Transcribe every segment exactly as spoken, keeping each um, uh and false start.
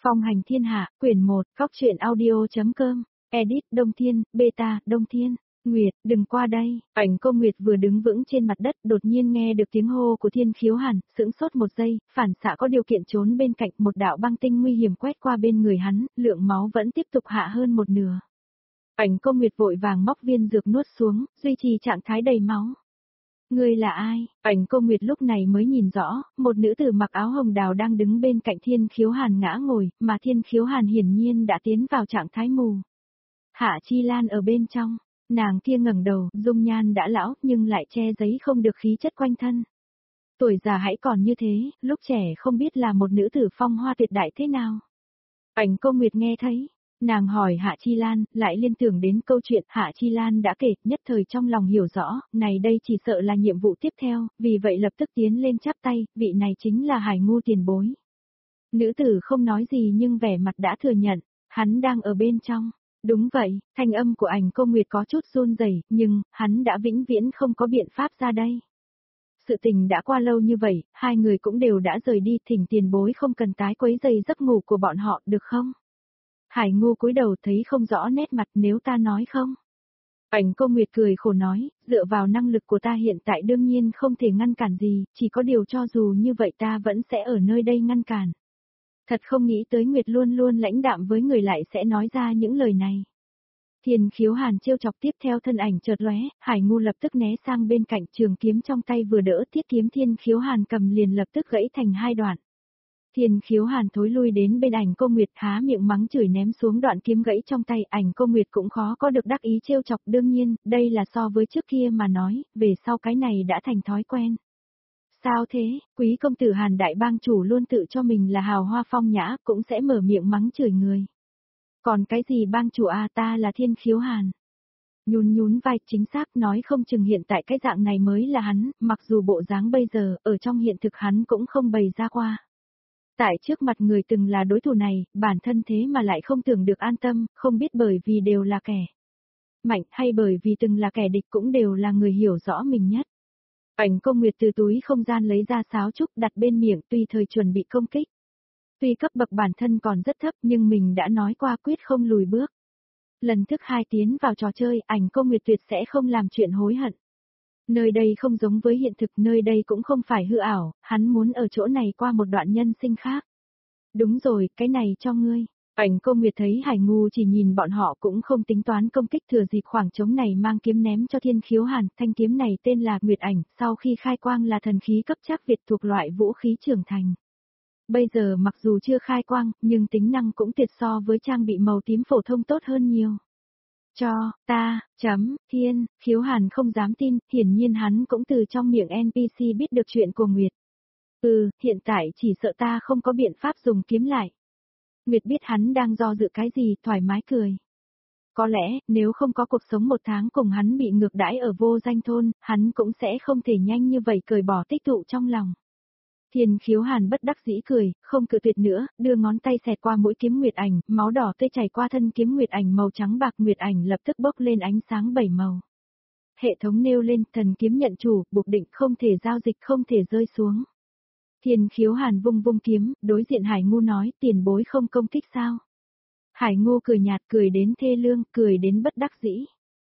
Phong hành thiên hạ, quyển một, Cóc truyện audio.com, edit Đông Thiên, beta, Đông Thiên. Nguyệt, đừng qua đây. Ảnh Cô Nguyệt vừa đứng vững trên mặt đất, đột nhiên nghe được tiếng hô của Thiên Khiếu Hàn, sững sốt một giây, phản xạ có điều kiện trốn bên cạnh, một đạo băng tinh nguy hiểm quét qua bên người hắn, lượng máu vẫn tiếp tục hạ hơn một nửa. Ảnh Cô Nguyệt vội vàng móc viên dược nuốt xuống, duy trì trạng thái đầy máu. Ngươi là ai? Ảnh Cô Nguyệt lúc này mới nhìn rõ, một nữ tử mặc áo hồng đào đang đứng bên cạnh Thiên Khiếu Hàn ngã ngồi, mà Thiên Khiếu Hàn hiển nhiên đã tiến vào trạng thái mù. Hạ Chi Lan ở bên trong, nàng kia ngẩng đầu, dung nhan đã lão nhưng lại che giấu không được khí chất quanh thân. Tuổi già hãy còn như thế, lúc trẻ không biết là một nữ tử phong hoa tuyệt đại thế nào. Ảnh Cô Nguyệt nghe thấy, nàng hỏi Hạ Chi Lan, lại liên tưởng đến câu chuyện Hạ Chi Lan đã kể, nhất thời trong lòng hiểu rõ, này đây chỉ sợ là nhiệm vụ tiếp theo, vì vậy lập tức tiến lên chắp tay, vị này chính là Hải Ngu tiền bối. Nữ tử không nói gì nhưng vẻ mặt đã thừa nhận, hắn đang ở bên trong. Đúng vậy, thanh âm của Ảnh Cô Nguyệt có chút run rẩy, nhưng, hắn đã vĩnh viễn không có biện pháp ra đây. Sự tình đã qua lâu như vậy, hai người cũng đều đã rời đi, thỉnh tiền bối không cần tái quấy rầy giấc ngủ của bọn họ, được không? Hải Ngu cúi đầu thấy không rõ nét mặt, nếu ta nói không. Ảnh Cô Nguyệt cười khổ nói, dựa vào năng lực của ta hiện tại đương nhiên không thể ngăn cản gì, chỉ có điều cho dù như vậy ta vẫn sẽ ở nơi đây ngăn cản. Thật không nghĩ tới Nguyệt luôn luôn lãnh đạm với người lại sẽ nói ra những lời này. Thiên Khiếu Hàn trêu chọc tiếp theo thân ảnh chợt lóe, Hải Ngu lập tức né sang bên cạnh, trường kiếm trong tay vừa đỡ thiết kiếm Thiên Khiếu Hàn cầm liền lập tức gãy thành hai đoạn. Thiên Khiếu Hàn thối lui đến bên Ảnh Cô Nguyệt, há miệng mắng chửi ném xuống đoạn kiếm gãy trong tay. Ảnh Cô Nguyệt cũng khó có được đắc ý trêu chọc, đương nhiên, đây là so với trước kia mà nói, về sau cái này đã thành thói quen. Sao thế, quý công tử Hàn đại bang chủ luôn tự cho mình là hào hoa phong nhã, cũng sẽ mở miệng mắng chửi người. Còn cái gì bang chủ à, ta là Thiên Khiếu Hàn. Nhún nhún vai, chính xác, nói không chừng hiện tại cái dạng này mới là hắn, mặc dù bộ dáng bây giờ, ở trong hiện thực hắn cũng không bày ra qua. Tại trước mặt người từng là đối thủ này, bản thân thế mà lại không tưởng được an tâm, không biết bởi vì đều là kẻ mạnh hay bởi vì từng là kẻ địch cũng đều là người hiểu rõ mình nhất. Ảnh Cô Nguyệt từ túi không gian lấy ra sáo trúc đặt bên miệng tùy thời chuẩn bị công kích. Tuy cấp bậc bản thân còn rất thấp nhưng mình đã nói qua quyết không lùi bước. Lần thứ hai tiến vào trò chơi, Ảnh Cô Nguyệt tuyệt sẽ không làm chuyện hối hận. Nơi đây không giống với hiện thực, nơi đây cũng không phải hư ảo, hắn muốn ở chỗ này qua một đoạn nhân sinh khác. Đúng rồi, cái này cho ngươi. Ảnh Cô Nguyệt thấy Hải Ngu chỉ nhìn bọn họ cũng không tính toán công kích, thừa dịp khoảng trống này mang kiếm ném cho Thiên Khiếu Hàn, thanh kiếm này tên là Nguyệt Ảnh, sau khi khai quang là thần khí cấp chắc Việt thuộc loại vũ khí trưởng thành. Bây giờ mặc dù chưa khai quang, nhưng tính năng cũng tuyệt so với trang bị màu tím phổ thông tốt hơn nhiều. Cho, ta, chấm, Thiên, Khiếu Hàn không dám tin, hiển nhiên hắn cũng từ trong miệng en pê xê biết được chuyện của Nguyệt. Ừ, hiện tại chỉ sợ ta không có biện pháp dùng kiếm lại. Nguyệt biết hắn đang do dự cái gì, thoải mái cười. Có lẽ, nếu không có cuộc sống một tháng cùng hắn bị ngược đãi ở vô danh thôn, hắn cũng sẽ không thể nhanh như vậy cởi bỏ tích tụ trong lòng. Thiên Khiếu Hàn bất đắc dĩ cười, không cự tuyệt nữa, đưa ngón tay xẹt qua mũi kiếm Nguyệt Ảnh, máu đỏ tươi chảy qua thân kiếm Nguyệt Ảnh màu trắng bạc, Nguyệt Ảnh lập tức bốc lên ánh sáng bảy màu. Hệ thống nêu lên, thần kiếm nhận chủ, buộc định không thể giao dịch, không thể rơi xuống. Thiên Khiếu Hàn vung vung kiếm, đối diện Hải Ngu nói, tiền bối không công kích sao? Hải Ngu cười nhạt, cười đến thê lương, cười đến bất đắc dĩ.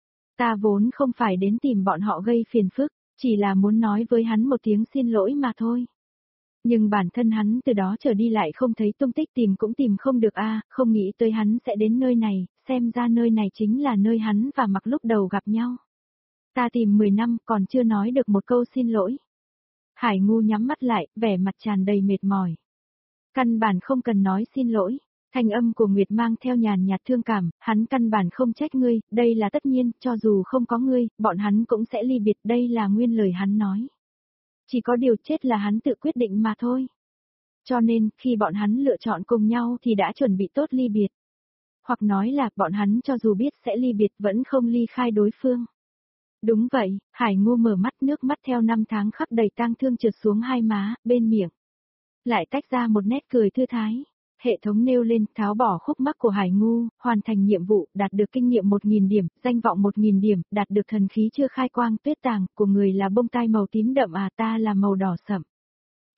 Ta vốn không phải đến tìm bọn họ gây phiền phức, chỉ là muốn nói với hắn một tiếng xin lỗi mà thôi. Nhưng bản thân hắn từ đó trở đi lại không thấy tung tích, tìm cũng tìm không được a, à, không nghĩ tới hắn sẽ đến nơi này, xem ra nơi này chính là nơi hắn và Mặc lúc đầu gặp nhau. Ta tìm mười năm còn chưa nói được một câu xin lỗi. Hải Ngu nhắm mắt lại, vẻ mặt tràn đầy mệt mỏi. Căn bản không cần nói xin lỗi, thanh âm của Nguyệt mang theo nhàn nhạt thương cảm, hắn căn bản không trách ngươi, đây là tất nhiên, cho dù không có ngươi, bọn hắn cũng sẽ ly biệt, đây là nguyên lời hắn nói. Chỉ có điều chết là hắn tự quyết định mà thôi. Cho nên, khi bọn hắn lựa chọn cùng nhau thì đã chuẩn bị tốt ly biệt. Hoặc nói là, bọn hắn cho dù biết sẽ ly biệt vẫn không ly khai đối phương. Đúng vậy, Hải Ngu mở mắt, nước mắt theo năm tháng khắc đầy tang thương trượt xuống hai má, bên miệng. Lại tách ra một nét cười thư thái. Hệ thống nêu lên, tháo bỏ khúc mắc của Hải Ngu, hoàn thành nhiệm vụ, đạt được kinh nghiệm một nghìn điểm, danh vọng một nghìn điểm, đạt được thần khí chưa khai quang, tuyết tàng, của người là bông tai màu tím đậm à, ta là màu đỏ sậm.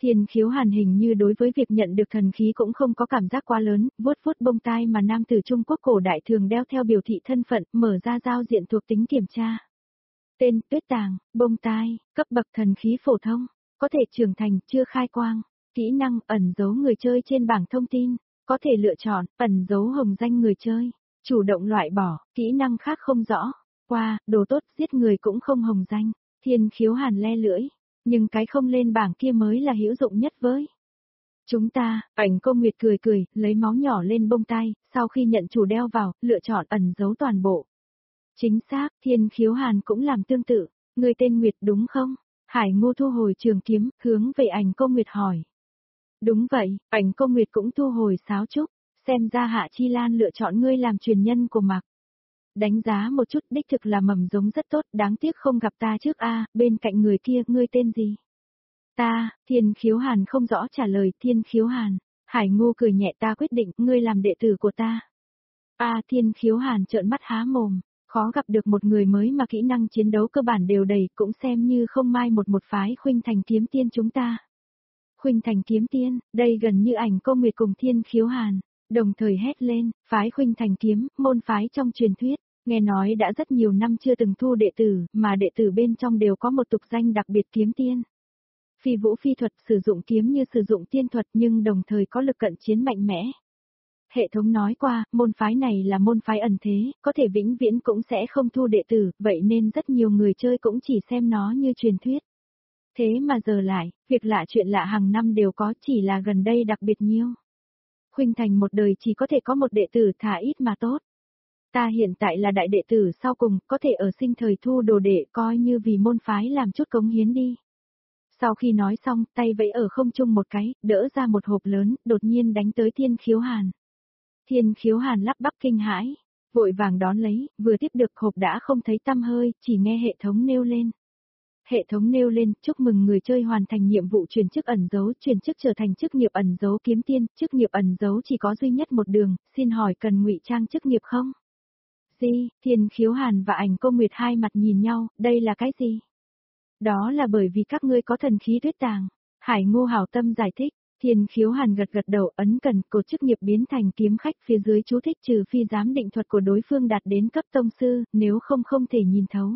Thiên Khiếu Hàn hình như đối với việc nhận được thần khí cũng không có cảm giác quá lớn, vuốt vuốt bông tai mà nam tử Trung Quốc cổ đại thường đeo theo biểu thị thân phận, mở ra giao diện thuộc tính kiểm tra. Tên, Tuyết Tàng, bông tai, cấp bậc thần khí phổ thông, có thể trưởng thành, chưa khai quang, kỹ năng, ẩn giấu người chơi trên bảng thông tin, có thể lựa chọn, ẩn giấu hồng danh người chơi, chủ động loại bỏ, kỹ năng khác không rõ, qua, đồ tốt, giết người cũng không hồng danh, Thiên Khiếu Hàn le lưỡi, nhưng cái không lên bảng kia mới là hữu dụng nhất với. Chúng ta, Ảnh Cô Nguyệt cười cười, lấy máu nhỏ lên bông tai, sau khi nhận chủ đeo vào, lựa chọn ẩn giấu toàn bộ. Chính xác, Thiên Khiếu Hàn cũng làm tương tự, người tên Nguyệt đúng không? Hải Ngô thu hồi trường kiếm, hướng về Ảnh Cô Nguyệt hỏi. Đúng vậy, Ảnh Cô Nguyệt cũng thu hồi sáo trúc, xem ra Hạ Chi Lan lựa chọn ngươi làm truyền nhân của Mạc. Đánh giá một chút, đích thực là mầm giống rất tốt, đáng tiếc không gặp ta trước a, bên cạnh người kia, ngươi tên gì? Ta, Thiên Khiếu Hàn không rõ trả lời, Thiên Khiếu Hàn. Hải Ngô cười nhẹ, ta quyết định, ngươi làm đệ tử của ta. A, Thiên Khiếu Hàn trợn mắt há mồm, khó gặp được một người mới mà kỹ năng chiến đấu cơ bản đều đầy, cũng xem như không mai một một phái Khuynh Thành Kiếm Tiên chúng ta. Khuynh Thành Kiếm Tiên, đây gần như Ảnh Cô Nguyệt cùng Thiên Khiếu Hàn, đồng thời hét lên, phái Khuynh Thành Kiếm, môn phái trong truyền thuyết, nghe nói đã rất nhiều năm chưa từng thu đệ tử, mà đệ tử bên trong đều có một tục danh đặc biệt kiếm tiên. Phi vũ phi thuật sử dụng kiếm như sử dụng tiên thuật nhưng đồng thời có lực cận chiến mạnh mẽ. Hệ thống nói qua, môn phái này là môn phái ẩn thế, có thể vĩnh viễn cũng sẽ không thu đệ tử, vậy nên rất nhiều người chơi cũng chỉ xem nó như truyền thuyết. Thế mà giờ lại, việc lạ chuyện lạ hàng năm đều có, chỉ là gần đây đặc biệt nhiều. Khuynh Thành một đời chỉ có thể có một đệ tử, thả ít mà tốt. Ta hiện tại là đại đệ tử sau cùng, có thể ở sinh thời thu đồ đệ, coi như vì môn phái làm chút cống hiến đi. Sau khi nói xong, tay vẫy ở không trung một cái, đỡ ra một hộp lớn, đột nhiên đánh tới Thiên Khiếu Hàn. Thiên Khiếu Hàn lắp bắp kinh hãi, vội vàng đón lấy, vừa tiếp được hộp đã không thấy tăm hơi, chỉ nghe hệ thống nêu lên. Hệ thống nêu lên, chúc mừng người chơi hoàn thành nhiệm vụ chuyển chức ẩn dấu, chuyển chức trở thành chức nghiệp ẩn dấu kiếm tiên, chức nghiệp ẩn dấu chỉ có duy nhất một đường, xin hỏi cần ngụy trang chức nghiệp không? Gì? Thiên Khiếu Hàn và Ảnh Cô Nguyệt hai mặt nhìn nhau, đây là cái gì? Đó là bởi vì các ngươi có thần khí Tuyết Tàng. Hải Ngô hảo tâm giải thích, Thiên Khiếu Hàn gật gật đầu, ấn cần, cột chức nghiệp biến thành kiếm khách, phía dưới chú thích trừ phi giám định thuật của đối phương đạt đến cấp tông sư, nếu không không thể nhìn thấu.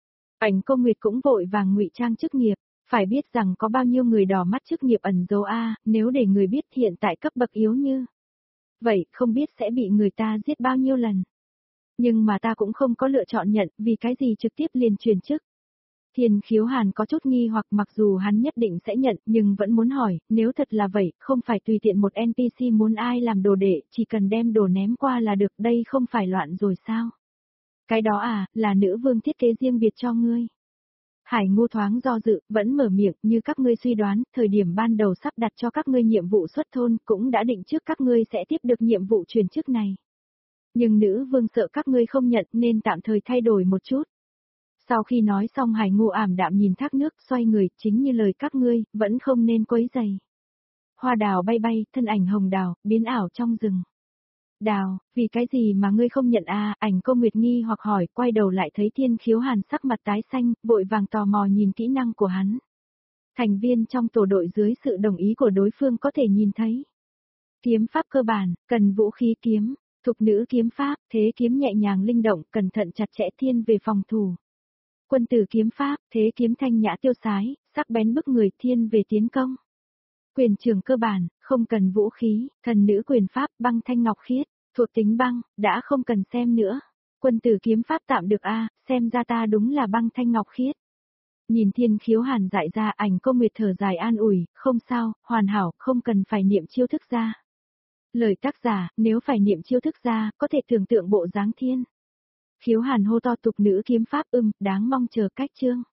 Ảnh Cô Nguyệt cũng vội vàng ngụy trang chức nghiệp, phải biết rằng có bao nhiêu người đỏ mắt chức nghiệp ẩn dấu a, nếu để người biết hiện tại cấp bậc yếu như vậy, không biết sẽ bị người ta giết bao nhiêu lần. Nhưng mà ta cũng không có lựa chọn nhận, vì cái gì trực tiếp liền truyền chức. Thiên Khiếu Hàn có chút nghi hoặc, mặc dù hắn nhất định sẽ nhận, nhưng vẫn muốn hỏi, nếu thật là vậy, không phải tùy tiện một en pê xê muốn ai làm đồ đệ, chỉ cần đem đồ ném qua là được, đây không phải loạn rồi sao? Cái đó à, là nữ vương thiết kế riêng biệt cho ngươi. Hải Ngô thoáng do dự, vẫn mở miệng, như các ngươi suy đoán, thời điểm ban đầu sắp đặt cho các ngươi nhiệm vụ xuất thôn, cũng đã định trước các ngươi sẽ tiếp được nhiệm vụ truyền chức này. Nhưng nữ vương sợ các ngươi không nhận nên tạm thời thay đổi một chút. Sau khi nói xong, Hải Ngô ảm đạm nhìn thác nước, xoay người, chính như lời các ngươi, vẫn không nên quấy rầy. Hoa đào bay bay, thân ảnh hồng đào, biến ảo trong rừng. Đào, vì cái gì mà ngươi không nhận a? Ảnh Cô Nguyệt nghi hoặc hỏi, quay đầu lại thấy Thiên Khiếu Hàn sắc mặt tái xanh, vội vàng tò mò nhìn kỹ năng của hắn. Thành viên trong tổ đội dưới sự đồng ý của đối phương có thể nhìn thấy. Kiếm pháp cơ bản, cần vũ khí kiếm, thục nữ kiếm pháp, thế kiếm nhẹ nhàng linh động, cẩn thận chặt chẽ, thiên về phòng thủ. Quân tử kiếm pháp, thế kiếm thanh nhã tiêu sái, sắc bén bức người, thiên về tiến công. Quyền trường cơ bản, không cần vũ khí, thần nữ quyền pháp, băng thanh ngọc khiết, thuộc tính băng, đã không cần xem nữa. Quân tử kiếm pháp tạm được a, xem ra ta đúng là băng thanh ngọc khiết. Nhìn Thiên Khiếu Hàn dại ra, Ảnh Cô Nguyệt thở dài an ủi, không sao, hoàn hảo, không cần phải niệm chiêu thức ra. Lời tác giả, nếu phải niệm chiêu thức ra, có thể tưởng tượng bộ dáng Thiên Khiếu Hàn hô to tục nữ kiếm pháp ưm, đáng mong chờ cách chương.